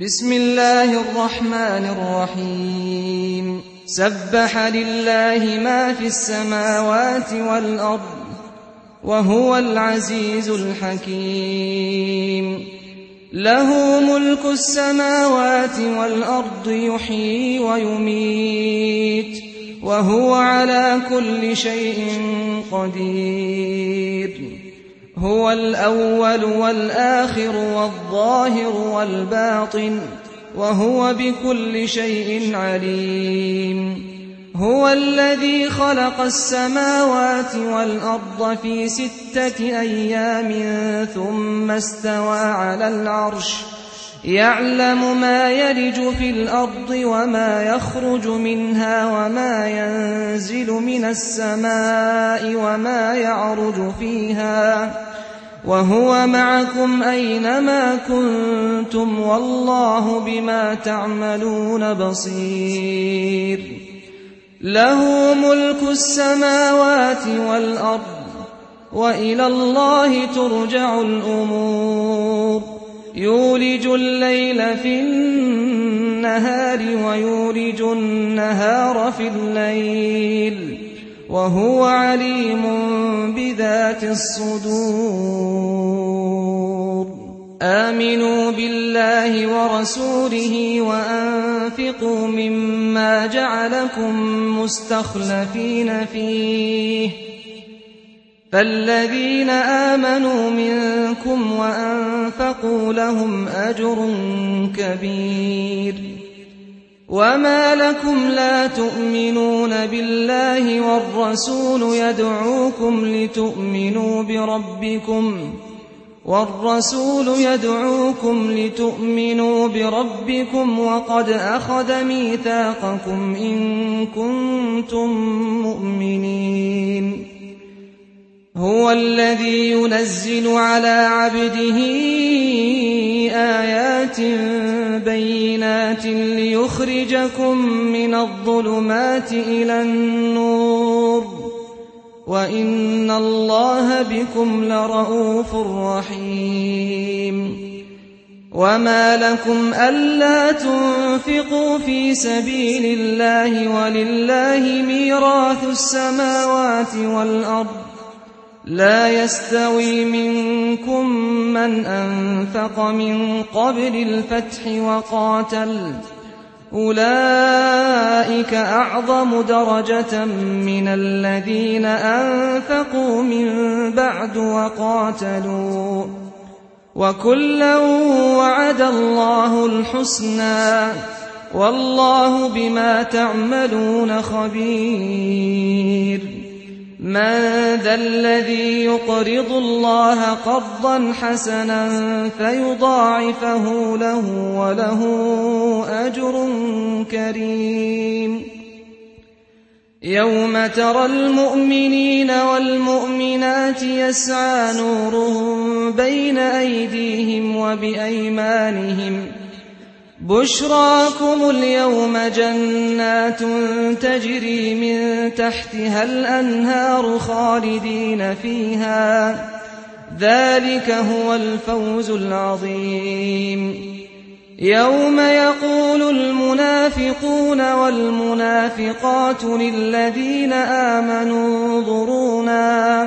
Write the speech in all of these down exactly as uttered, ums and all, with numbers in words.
بسم الله الرحمن الرحيم سبح لله ما في السماوات والأرض وهو العزيز الحكيم له ملك السماوات والأرض يحيي ويميت وهو على كل شيء قدير هو الأول والآخر والظاهر والباطن وهو بكل شيء عليم هو الذي خلق السماوات والأرض في ستة أيام ثم استوى على العرش يعلم ما يلج في الأرض وما يخرج منها وما ينزل من السماء وما يعرج فيها وهو معكم أينما كنتم والله بما تعملون بصير له ملك السماوات والأرض وإلى الله ترجع الأمور يولج الليل في النهار ويولج النهار في الليل وهو عليم بذات الصدور آمنوا بالله ورسوله وأنفقوا مما جعلكم مستخلفين فيه فالذين آمنوا منكم وأنفقوا لهم أجر كبير وما لكم لا تؤمنون بالله والرسول يدعوكم لتؤمنوا بربكم والرسول يدعوكم لتؤمنوا بربكم وقد أخذ ميثاقكم إن كنتم مؤمنين هو الذي ينزل على عبده آيات بينات ليخرجكم من الظلمات إلى النور وإن الله بكم لرءوف رحيم وما لكم ألا تنفقوا في سبيل الله ولله ميراث السماوات والأرض لا يستوي منكم من أنفق من قبل الفتح وقاتل أولئك أعظم درجة من الذين أنفقوا من بعد وقاتلوا وكلا وعد الله الحسنى والله بما تعملون خبير من ذا الذي يقرض الله قرضا حسنا فيضاعفه له وله أجر كريم يوم ترى المؤمنين والمؤمنات يسعى نورهم بين أيديهم وبأيمانهم بشراكم اليوم جنات تجري من تحتها الأنهار خالدين فيها ذلك هو الفوز العظيم يوم يقول المنافقون والمنافقات للذين آمنوا انظرونا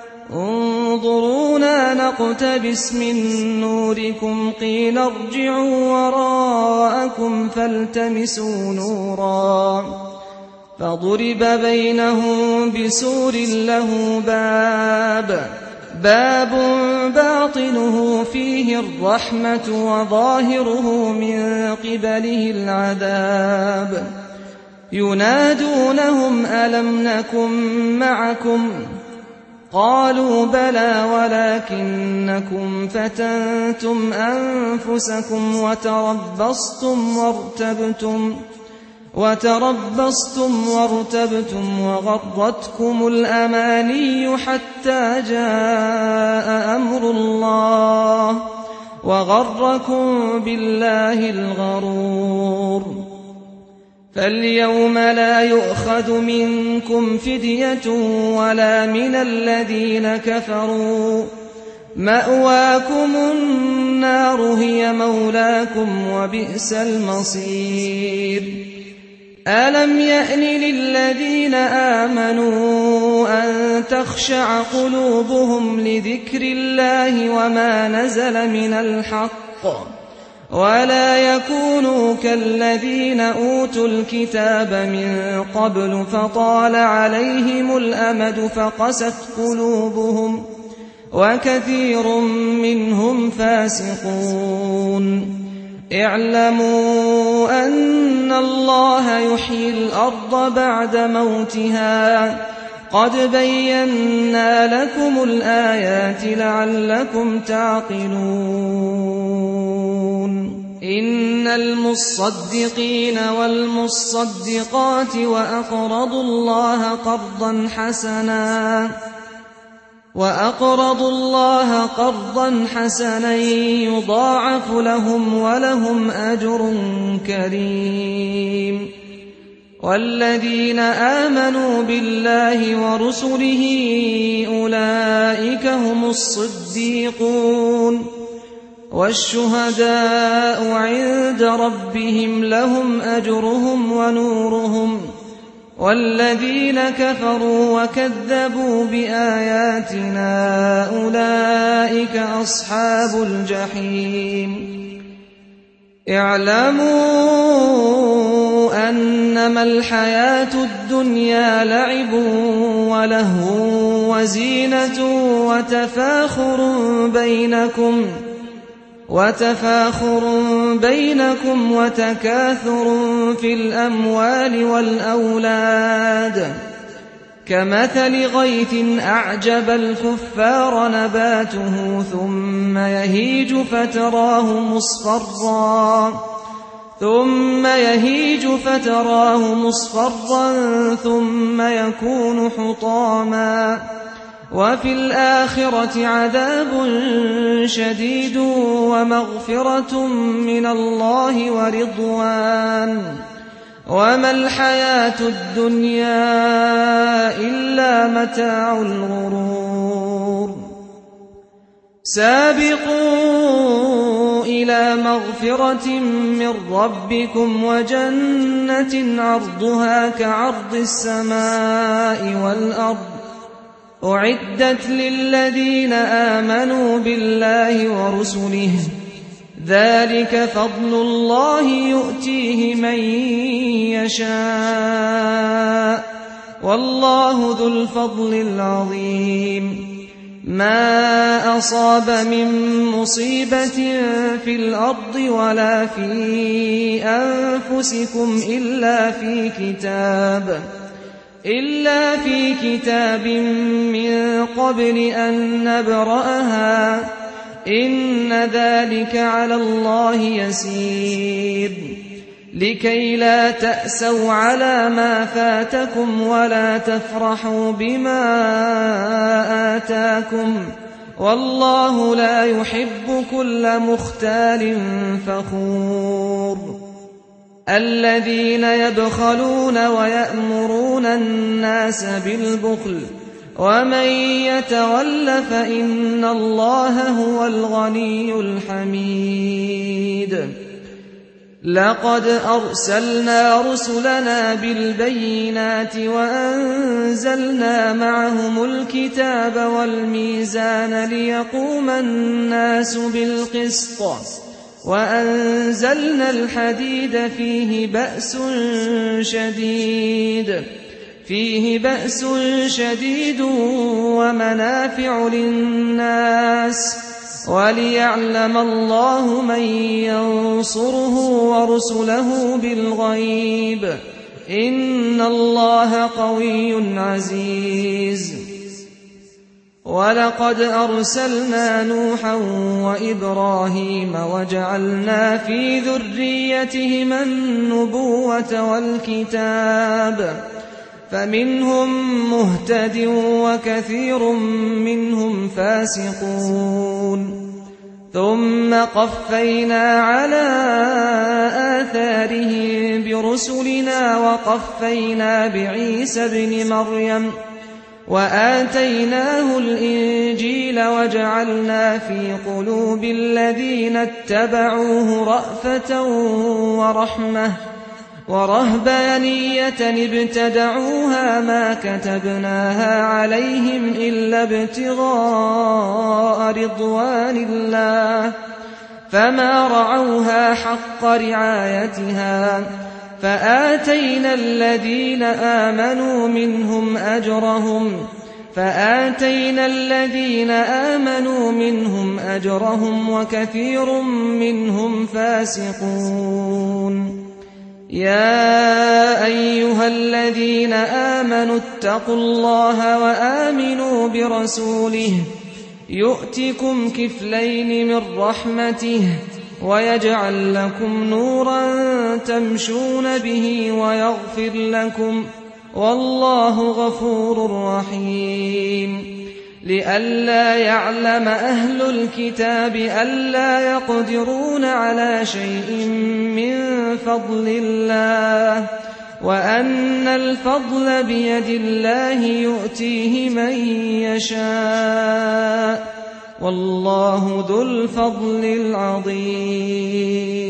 انظرونا نقتبس من نوركم قيل ارجعوا وراءكم فالتمسوا نورا فضرب بينهم بسور له باب باب باطنه فيه الرحمة وظاهره من قبله العذاب ينادونهم ألم نكن معكم قالوا بلى ولكنكم فتنتم أنفسكم وتربصتم وارتبتم وتربصتم وارتبتم وغرتكم الأماني حتى جاء أمر الله وغركم بالله الغرور فاليوم لا يؤخذ منكم فدية ولا من الذين كفروا مأواكم النار هي مولاكم وبئس المصير ألم يأن للذين آمنوا أن تخشع قلوبهم لذكر الله وما نزل من الحق ولا يكونوا كالذين أوتوا الكتاب من قبل فطال عليهم الأمد فقست قلوبهم وكثير منهم فاسقون اعلموا أن الله يحيي الأرض بعد موتها قد بينا لكم الآيات لعلكم تعقلون إن المصدقين والمصدقات وأقرضوا الله قرضا حسنا وأقرضوا الله قرضا حسنا يضاعف لهم ولهم أجر كريم والذين آمنوا بالله ورسله أولئك هم الصديقون والشهداء عند ربهم لهم أجرهم ونورهم والذين كفروا وكذبوا بآياتنا أولئك أصحاب الجحيم اعلموا أنما الحياة الدنيا لعب ولهو وزينة وتفاخر بينكم وتفاخر بينكم وتكاثر في الأموال والأولاد كمثل غيث أعجب الكفار نباته ثم يهيج فتراه مصفرا ثم يهيج فتراه مصفرا ثم يكون حطاما وفي الآخرة عذاب شديد ومغفرة من الله ورضوان وما الحياة الدنيا إلا متاع الغرور سابقوا إلى مغفرة من ربكم وجنة عرضها كعرض السماء والأرض أعدت للذين آمنوا بالله ورسله ذلك فضل الله يؤتيه من يشاء والله ذو الفضل العظيم ما أصاب من مصيبة في الأرض ولا في أنفسكم إلا في كتاب إلا في كتاب من قبل أن نبرأها إن ذلك على الله يسير لكي لا تأسوا على ما فاتكم ولا تفرحوا بما آتاكم والله لا يحب كل مختال فخور الذين يبخلون ويأمرون الناس بالبخل ومن يتول فإن الله هو الغني الحميد لقد أرسلنا رسلنا بالبينات وأنزلنا معهم الكتاب والميزان ليقوم الناس بالقسط وأنزلنا الحديد فيه بأس شديد فيه بأس شديد ومنافع للناس وليعلم الله من ينصره ورسله بالغيب إن الله قوي عزيز ولقد أرسلنا نوحا وإبراهيم وجعلنا في ذريتهما النبوة والكتاب فمنهم مهتد وكثير منهم فاسقون ثم قفينا على آثارهم برسلنا وقفينا بعيسى ابن مريم وآتيناه الإنجيل وجعلنا في قلوب الذين اتبعوه رأفة ورحمة ورهبانية ابتدعوها ما كتبناها عليهم إلا ابتغاء رضوان الله فما رعوها حق رعايتها فآتينا الذين آمنوا منهم أجرهم فآتينا الذين آمنوا منهم أجرهم وكثير منهم فاسقون. يا أيها الذين آمنوا اتقوا الله وآمنوا برسوله يؤتكم كفلين من رحمته ويجعل لكم نورا تمشون به ويغفر لكم والله غفور رحيم. لئلا يعلم أهل الكتاب ألا يقدرون على شيء من فضل الله وأن الفضل بيد الله يؤتيه من يشاء والله ذو الفضل العظيم.